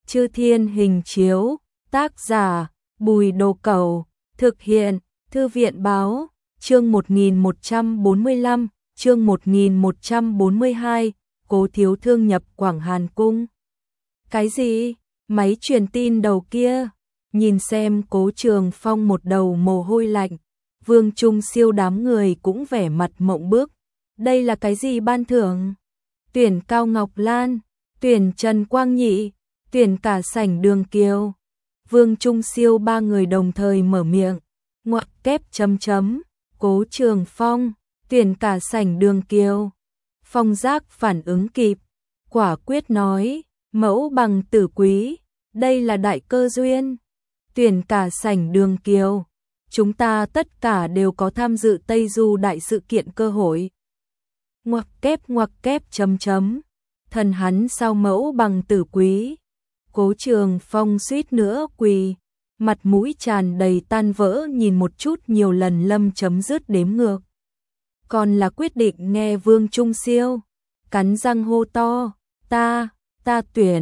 Chư Thiên Hình Chiếu, tác giả Bùi Đồ Cẩu, thực hiện Thư viện báo, chương 1145, chương 1142, Cố Thiếu Thương nhập Quảng Hàn Cung. Cái gì? Máy truyền tin đầu kia? Nhìn xem Cố Trường Phong một đầu mồ hôi lạnh, Vương Trung Siêu đám người cũng vẻ mặt mộng bức. Đây là cái gì ban thưởng? Tuyển Cao Ngọc Lan, tuyển Trần Quang Nhị, tuyển cả sảnh Đường Kiều. Vương Trung Siêu ba người đồng thời mở miệng, ngoặc kép chấm chấm, Cố Trường Phong, tuyển cả sảnh Đường Kiều. Phong Giác phản ứng kịp, quả quyết nói, mẫu bằng tử quý, đây là đại cơ duyên. Tuyển cả sảnh Đường Kiều, chúng ta tất cả đều có tham dự Tây Du đại sự kiện cơ hội. Ngoặc kép chấm chấm, thần hắn sao mẫu bằng tử quý. Cố Trường Phong suýt nữa quỳ, mặt mũi tràn đầy tan vỡ nhìn một chút nhiều lần Lâm chấm dứt đếm ngược. Còn là quyết định nghe Vương Trung Siêu, cắn răng hô to, ta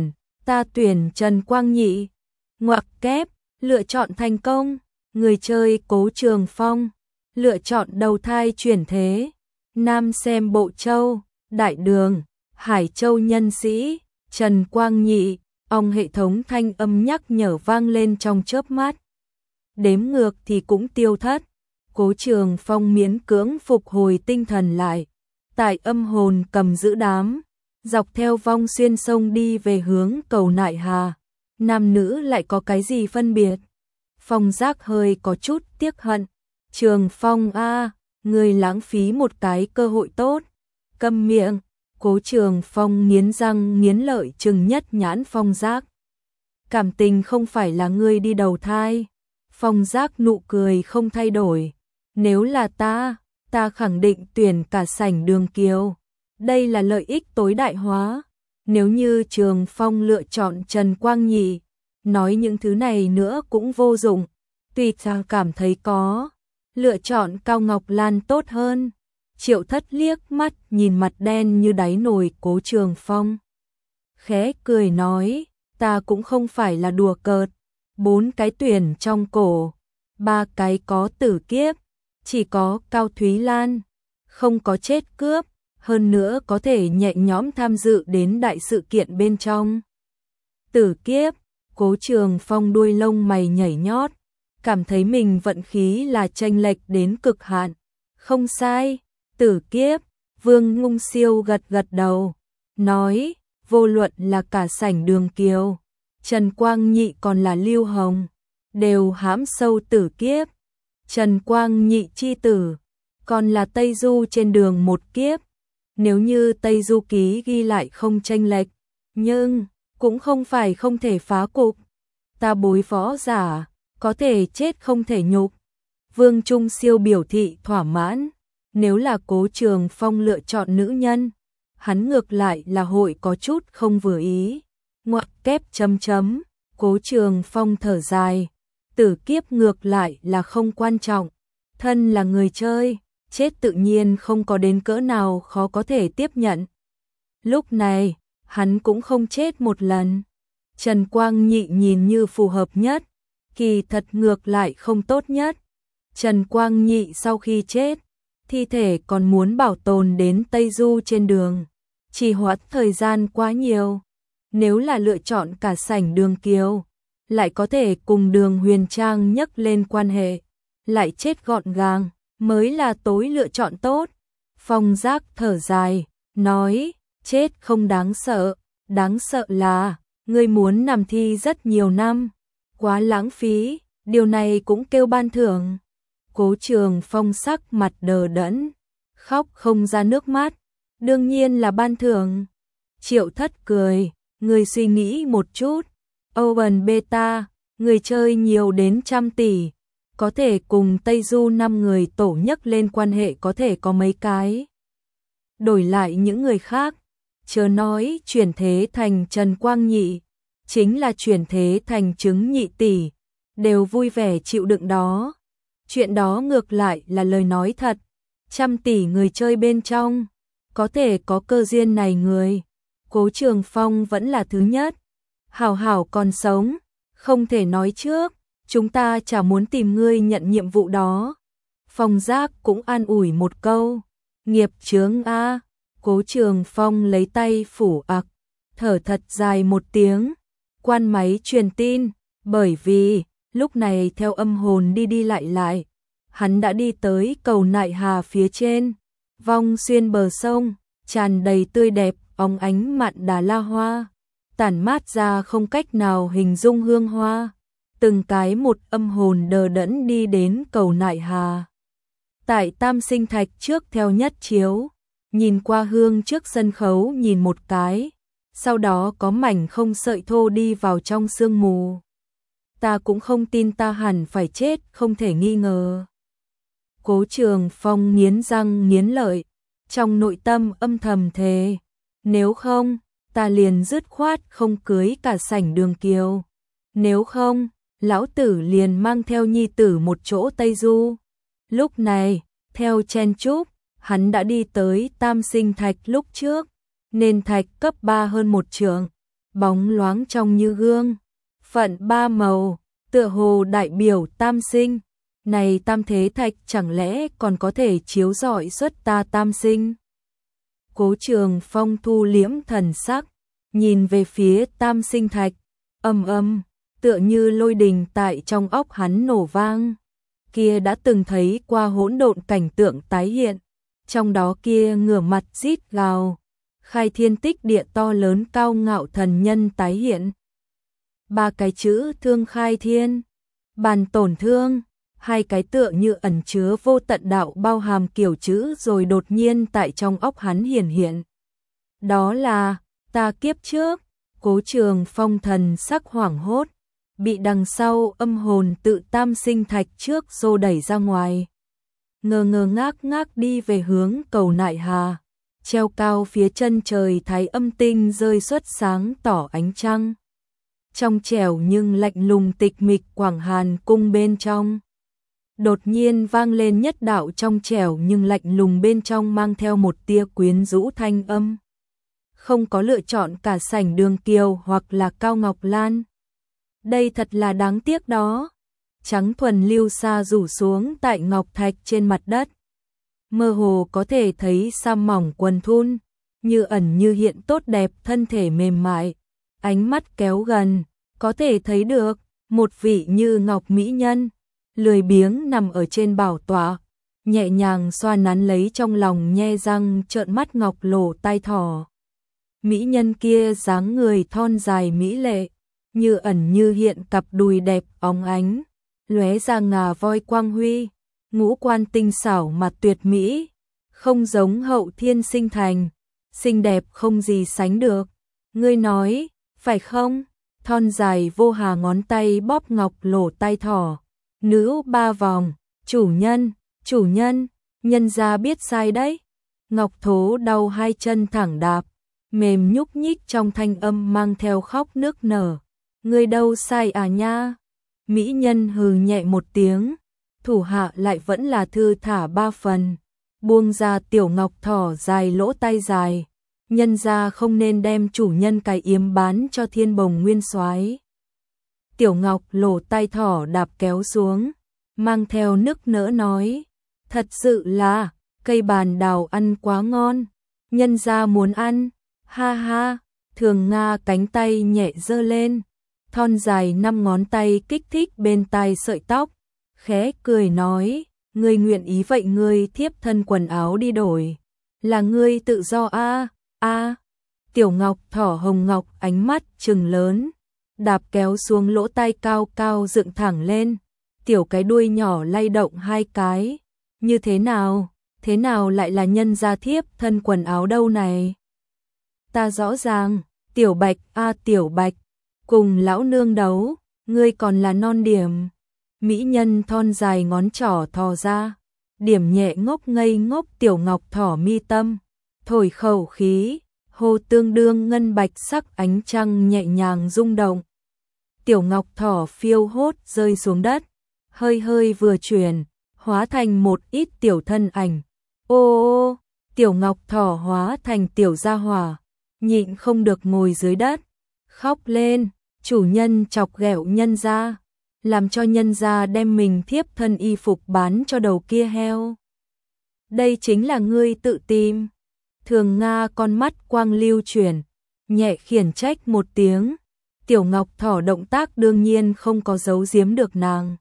tuyển Trần Quang Nhị. Ngoặc kép, lựa chọn thành công, người chơi Cố Trường Phong, lựa chọn đầu thai chuyển thế, Nam xem Bộ Châu, Đại Đường, Hải Châu nhân sĩ, Trần Quang Nhị. Ông hệ thống thanh âm nhắc nhở vang lên trong chớp mắt. Đếm ngược thì cũng tiêu thất. Cố Trường Phong miễn cưỡng phục hồi tinh thần lại. Tại âm hồn cầm giữ đám, dọc theo vong xuyên sông đi về hướng cầu Nại Hà. Nam nữ lại có cái gì phân biệt? Phong Giác hơi có chút tiếc hận. Trường Phong a, người lãng phí một cái cơ hội tốt. Câm miệng. Cố Trường Phong nghiến răng nghiến lợi trừng nhất nhãn Phong Giác. Cảm tình không phải là ngươi đi đầu thai. Phong Giác nụ cười không thay đổi. Nếu là ta khẳng định tuyển cả sảnh Đường Kiều. Đây là lợi ích tối đại hóa. Nếu như Trường Phong lựa chọn Trần Quang Nhị, nói những thứ này nữa cũng vô dụng. Tùy ta cảm thấy có lựa chọn Cao Ngọc Lan tốt hơn. Triệu Thất liếc mắt nhìn mặt đen như đáy nồi Cố Trường Phong. Khẽ cười nói, ta cũng không phải là đùa cợt. 4 cái tuyển trong cổ, 3 cái có tử kiếp, chỉ có Cao Thúy Lan, không có chết cướp, hơn nữa có thể nhẹ nhõm tham dự đến đại sự kiện bên trong. Tử kiếp, Cố Trường Phong đuôi lông mày nhảy nhót, cảm thấy mình vận khí là chênh lệch đến cực hạn. Không sai. Tử kiếp, Vương Ngung Siêu gật đầu, nói, vô luận là cả sảnh Đường Kiều, Trần Quang Nhị còn là Lưu Hồng, đều hãm sâu tử kiếp. Trần Quang Nhị chi tử, còn là Tây Du trên đường một kiếp. Nếu như Tây Du ký ghi lại không chênh lệch, nhưng cũng không phải không thể phá cục. Ta bối võ giả, có thể chết không thể nhục. Vương Trung Siêu biểu thị thỏa mãn. Nếu là Cố Trường Phong lựa chọn nữ nhân, hắn ngược lại là hội có chút không vừa ý. Ngoặc kép chấm chấm, Cố Trường Phong thở dài, tử kiếp ngược lại là không quan trọng. Thân là người chơi, chết tự nhiên không có đến cỡ nào khó có thể tiếp nhận. Lúc này, hắn cũng không chết một lần. Trần Quang Nhị nhìn như phù hợp nhất, kỳ thật ngược lại không tốt nhất. Trần Quang Nhị sau khi chết, thi thể còn muốn bảo tồn đến Tây Du trên đường, trì hoãn thời gian quá nhiều. Nếu là lựa chọn cả sảnh Đường Kiều, lại có thể cùng Đường Huyền Trang nhắc lên quan hệ, lại chết gọn gàng, mới là tối lựa chọn tốt. Phong Giác thở dài, nói, chết không đáng sợ là, ngươi muốn nằm thi rất nhiều năm, quá lãng phí, điều này cũng kêu ban thưởng. Cố Trường Phong sắc mặt đờ đẫn, khóc không ra nước mắt, đương nhiên là ban thưởng. Triệu Thất cười, người suy nghĩ một chút, Open Beta, người chơi nhiều đến 100 tỷ, có thể cùng Tây Du 5 người tổ nhắc lên quan hệ có thể có mấy cái. Đổi lại những người khác, chớ nói chuyển thế thành Trần Quang Nhị, chính là chuyển thế thành Trứng Nhị tỷ, đều vui vẻ chịu đựng đó. Chuyện đó ngược lại là lời nói thật, 100 tỷ người chơi bên trong, có thể có cơ duyên này người. Cố Trường Phong vẫn là thứ nhất. Hảo hảo còn sống, không thể nói trước, chúng ta chả muốn tìm ngươi nhận nhiệm vụ đó. Phong Giác cũng an ủi một câu, nghiệp chướng a. Cố Trường Phong lấy tay phủ ặc, thở thật dài một tiếng, quan máy truyền tin, bởi vì lúc này theo âm hồn đi đi lại lại, hắn đã đi tới cầu Nại Hà phía trên, vong xuyên bờ sông, tràn đầy tươi đẹp, óng ánh mạn đà la hoa, tản mát ra không cách nào hình dung hương hoa, từng cái một âm hồn đờ đẫn đi đến cầu Nại Hà. Tại Tam Sinh Thạch trước theo nhất chiếu, nhìn qua hương trước sân khấu nhìn một cái, sau đó có mảnh không sợi thô đi vào trong sương mù. Ta cũng không tin ta hẳn phải chết, không thể nghi ngờ. Cố Trường Phong nghiến răng nghiến lợi, trong nội tâm âm thầm thề, nếu không, ta liền dứt khoát không cưới cả sảnh Đường Kiều. Nếu không, lão tử liền mang theo nhi tử một chỗ Tây Du. Lúc này, theo chen chúc, hắn đã đi tới Tam Sinh Thạch lúc trước, nền thạch cấp 3 hơn một trượng, bóng loáng trong như gương, phận ba màu, tựa hồ đại biểu tam sinh. Này tam thế thạch chẳng lẽ còn có thể chiếu rọi xuất ta tam sinh? Cố Trường Phong thu liễm thần sắc, nhìn về phía Tam Sinh Thạch, tựa như lôi đình tại trong óc hắn nổ vang. Kia đã từng thấy qua hỗn độn cảnh tượng tái hiện, trong đó kia ngửa mặt rít gào, khai thiên tích địa to lớn cao ngạo thần nhân tái hiện. Ba cái chữ thương khai thiên, bàn tổn thương, hai cái tựa như ẩn chứa vô tận đạo bao hàm kiểu chữ rồi đột nhiên tại trong óc hắn hiển hiện. Đó là, ta kiếp trước. Cố Trường Phong thần sắc hoảng hốt, bị đằng sau âm hồn tự Tam Sinh Thạch trước xô đẩy ra ngoài. Ngơ ngơ ngác ngác đi về hướng cầu Nại Hà, treo cao phía chân trời thái âm tinh rơi xuất sáng tỏ ánh trăng. Trong trẻo nhưng lạnh lùng tịch mịch Quảng Hàn cung bên trong. Đột nhiên vang lên nhất đạo trong trẻo nhưng lạnh lùng bên trong mang theo một tia quyến rũ thanh âm. Không có lựa chọn cả sảnh Đường Kiều hoặc là Cao Ngọc Lan. Đây thật là đáng tiếc đó. Trắng thuần lưu sa rủ xuống tại ngọc thạch trên mặt đất. Mơ hồ có thể thấy sa mỏng quần thun, như ẩn như hiện tốt đẹp thân thể mềm mại. Ánh mắt kéo gần, có thể thấy được một vị như ngọc mỹ nhân, lười biếng nằm ở trên bảo tọa, nhẹ nhàng xoa nắn lấy trong lòng nhe răng trợn mắt ngọc lỗ tai thỏ. Mỹ nhân kia dáng người thon dài mỹ lệ, như ẩn như hiện cặp đùi đẹp óng ánh, lóe ra ngà voi quang huy, ngũ quan tinh xảo mà tuyệt mỹ, không giống Hậu Thiên Sinh Thành, xinh đẹp không gì sánh được. Ngươi nói, phải không? Thon dài vô hà ngón tay bóp ngọc lỗ tai thỏ, nữ ba vòng, chủ nhân, nhân gia biết sai đấy. Ngọc Thố đau hai chân thẳng đạp, mềm nhúc nhích trong thanh âm mang theo khóc nước nở. Ngươi đâu sai à nha? Mỹ nhân hừ nhẹ một tiếng, thủ hạ lại vẫn là thư thả ba phần, buông ra tiểu ngọc thỏ dài lỗ tai dài. Nhân gia không nên đem chủ nhân cái yếm bán cho Thiên Bồng Nguyên Soái. Tiểu ngọc lỗ tai thỏ đạp kéo xuống, mang theo nức nỡ nói, thật sự là cây bàn đào ăn quá ngon, nhân gia muốn ăn. Ha ha, Thường Nga cánh tay nhẹ giơ lên, thon dài 5 ngón tay kích thích bên tai sợi tóc, khẽ cười nói, ngươi nguyện ý vậy ngươi thiếp thân quần áo đi đổi, là ngươi tự do a. Tiểu ngọc thỏ hồng ngọc ánh mắt trừng lớn, đạp kéo xuống lỗ tai cao cao dựng thẳng lên, tiểu cái đuôi nhỏ lay động hai cái, như thế nào lại là nhân gia thiếp thân quần áo đâu này? Ta rõ ràng, Tiểu Bạch Tiểu Bạch, cùng lão nương đấu, ngươi còn là non điểm. Mỹ nhân thon dài ngón trỏ thò ra, điểm nhẹ ngốc ngây ngốc tiểu ngọc thỏ mi tâm, thổi khẩu khí, hô tương đương ngân bạch sắc ánh trăng nhẹ nhàng rung động. Tiểu ngọc thỏ phiêu hốt rơi xuống đất, hơi hơi vừa chuyển, hóa thành một ít tiểu thân ảnh. Ô, tiểu ngọc thỏ hóa thành tiểu gia hỏa, nhịn không được ngồi dưới đất, khóc lên, chủ nhân chọc ghẹo nhân gia, làm cho nhân gia đem mình thiếp thân y phục bán cho đầu kia heo. Đây chính là ngươi tự tìm. Thường Nga con mắt quang lưu chuyển, nhẹ khiển trách một tiếng. Tiểu Ngọc Thỏ động tác đương nhiên không có giấu giếm được nàng.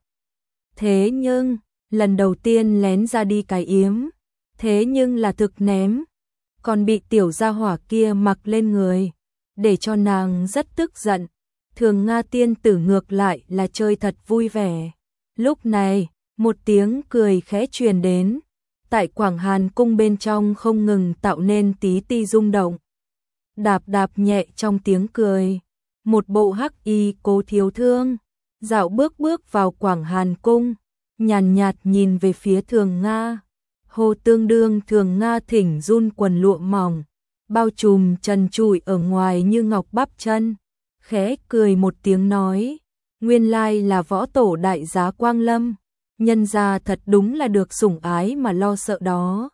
Thế nhưng, lần đầu tiên lén ra đi cái yếm, thế nhưng là thực ném, còn bị tiểu gia hỏa kia mặc lên người, để cho nàng rất tức giận. Thường Nga tiên tử ngược lại là chơi thật vui vẻ. Lúc này, một tiếng cười khẽ truyền đến, tại Quảng Hàn cung bên trong không ngừng tạo nên tí ti rung động. Đạp đạp nhẹ trong tiếng cười, một bộ hắc y Cố Thiếu Thương dạo bước bước vào Quảng Hàn cung, nhàn nhạt nhìn về phía Thường Nga. Hồ tương đương Thường Nga thỉnh run quần lụa mỏng, bao trùm trần trụi ở ngoài như ngọc bắp chân, khẽ cười một tiếng nói, nguyên lai là võ tổ đại giá Quang Lâm, nhân gia thật đúng là được sủng ái mà lo sợ đó.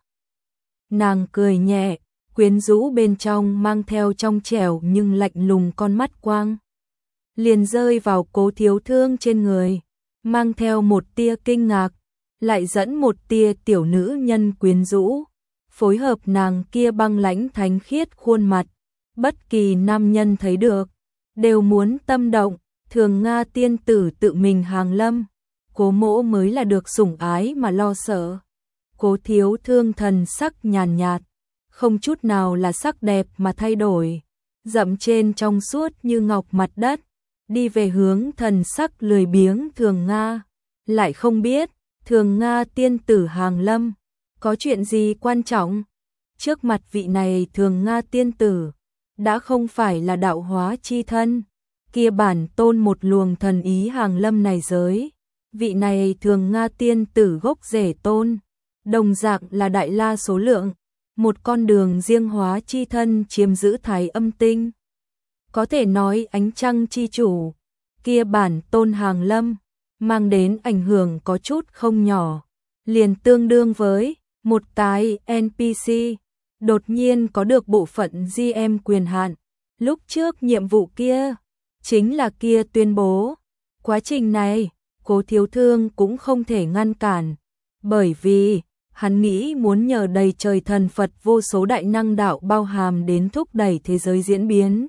Nàng cười nhẹ, quyến rũ bên trong mang theo trong trẻo nhưng lạnh lùng con mắt quang, liền rơi vào Cố Thiếu Thương trên người, mang theo một tia kinh ngạc, lại dẫn một tia tiểu nữ nhân quyến rũ, phối hợp nàng kia băng lãnh thánh khiết khuôn mặt, bất kỳ nam nhân thấy được đều muốn tâm động. Thường Nga tiên tử tự mình hàng lâm, Cố mỗ mới là được sủng ái mà lo sợ. Cố Thiếu Thương thần sắc nhàn nhạt, không chút nào là sắc đẹp mà thay đổi, dậm trên trong suốt như ngọc mặt đất, đi về hướng thần sắc lười biếng Thường Nga. Lại không biết, Thường Nga tiên tử hàng lâm, có chuyện gì quan trọng? Trước mặt vị này Thường Nga tiên tử, đã không phải là đạo hóa chi thân, kia bản tôn một luồng thần ý hàng lâm này giới. Vị này Thường Nga tiên tử gốc rễ tôn, đồng dạng là đại la số lượng, một con đường riêng hóa chi thân chiếm giữ thái âm tinh. Có thể nói ánh trăng chi chủ, kia bản tôn hàng lâm, mang đến ảnh hưởng có chút không nhỏ, liền tương đương với một cái NPC, đột nhiên có được bộ phận GM quyền hạn. Lúc trước nhiệm vụ kia, chính là kia tuyên bố. Quá trình này, Cố Thiếu Thương cũng không thể ngăn cản, bởi vì hắn nghĩ muốn nhờ đầy trời thần Phật vô số đại năng đạo bao hàm đến thúc đẩy thế giới diễn biến.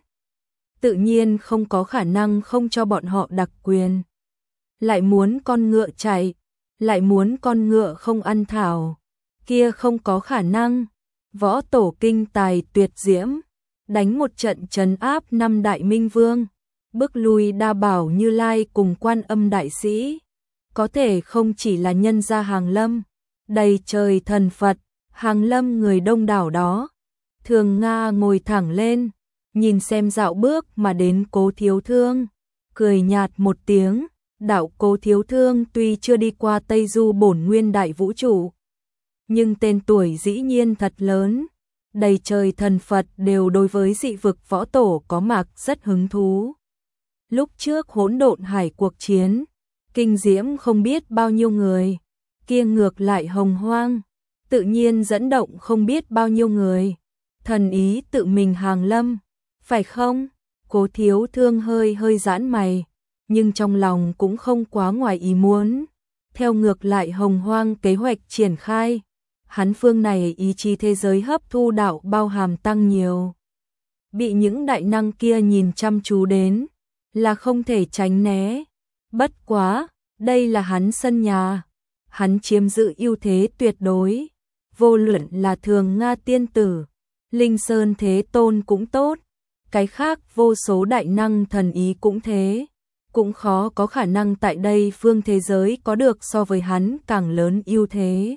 Tự nhiên không có khả năng không cho bọn họ đặc quyền. Lại muốn con ngựa chạy, lại muốn con ngựa không ăn thảo, kia không có khả năng. Võ tổ kinh tài tuyệt diễm, đánh một trận trấn áp 5 đại minh vương, bức lui Đa Bảo Như Lai cùng Quan Âm đại sĩ. Có thể không chỉ là nhân gia hàng lâm, đầy trời thần Phật, hàng lâm người đông đảo đó. Thường Nga ngồi thẳng lên, nhìn xem dạo bước mà đến Cố Thiếu Thương, cười nhạt một tiếng. Đạo Cố Thiếu Thương tuy chưa đi qua Tây Du bổn nguyên đại vũ trụ, nhưng tên tuổi dĩ nhiên thật lớn, đầy trời thần Phật đều đối với dị vực võ tổ có mạc rất hứng thú. Lúc trước hỗn độn hải cuộc chiến, kinh diễm không biết bao nhiêu người, kia ngược lại hồng hoang, tự nhiên dẫn động không biết bao nhiêu người. Thần ý tự mình hàng lâm, phải không? Cố Thiếu Thương hơi giãn mày, nhưng trong lòng cũng không quá ngoài ý muốn. Theo ngược lại hồng hoang kế hoạch triển khai, hắn phương này ý chí thế giới hấp thu đạo bao hàm tăng nhiều. Bị những đại năng kia nhìn chăm chú đến, là không thể tránh né. Bất quá, đây là hắn sân nhà, hắn chiếm giữ ưu thế tuyệt đối. Vô luận là Thường Nga tiên tử, Linh Sơn Thế Tôn cũng tốt, cái khác vô số đại năng thần ý cũng thế, cũng khó có khả năng tại đây phương thế giới có được so với hắn càng lớn ưu thế.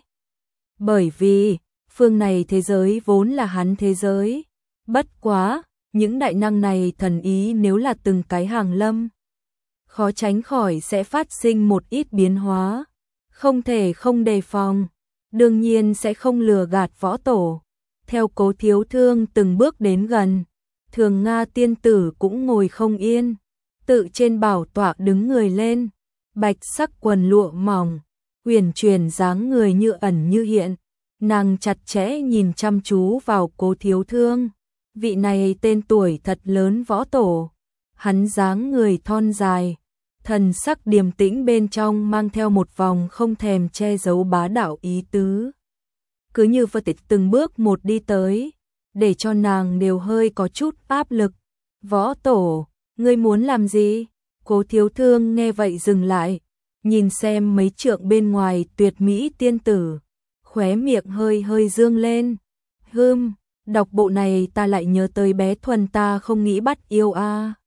Bởi vì, phương này thế giới vốn là hắn thế giới. Bất quá, những đại năng này thần ý nếu là từng cái hàng lâm, khó tránh khỏi sẽ phát sinh một ít biến hóa, không thể không đề phòng, đương nhiên sẽ không lừa gạt võ tổ. Theo Cố Thiếu Thương từng bước đến gần, Thường Nga tiên tử cũng ngồi không yên, tự trên bảo tọa đứng người lên, bạch sắc quần lụa mỏng, uyển chuyển dáng người như ẩn như hiện, nàng chặt chẽ nhìn chăm chú vào Cố Thiếu Thương. Vị này tên tuổi thật lớn võ tổ, hắn dáng người thon dài, thần sắc điềm tĩnh bên trong mang theo một vòng không thèm che giấu bá đạo ý tứ. Cứ như vậy từng bước một đi tới, để cho nàng đều hơi có chút áp lực. Võ tổ, ngươi muốn làm gì? Cố Thiếu Thương nghe vậy dừng lại, nhìn xem mấy trượng bên ngoài tuyệt mỹ tiên tử, khóe miệng hơi hơi dương lên. Đọc bộ này ta lại nhớ tới bé Thuần ta không nghĩ bắt yêu a.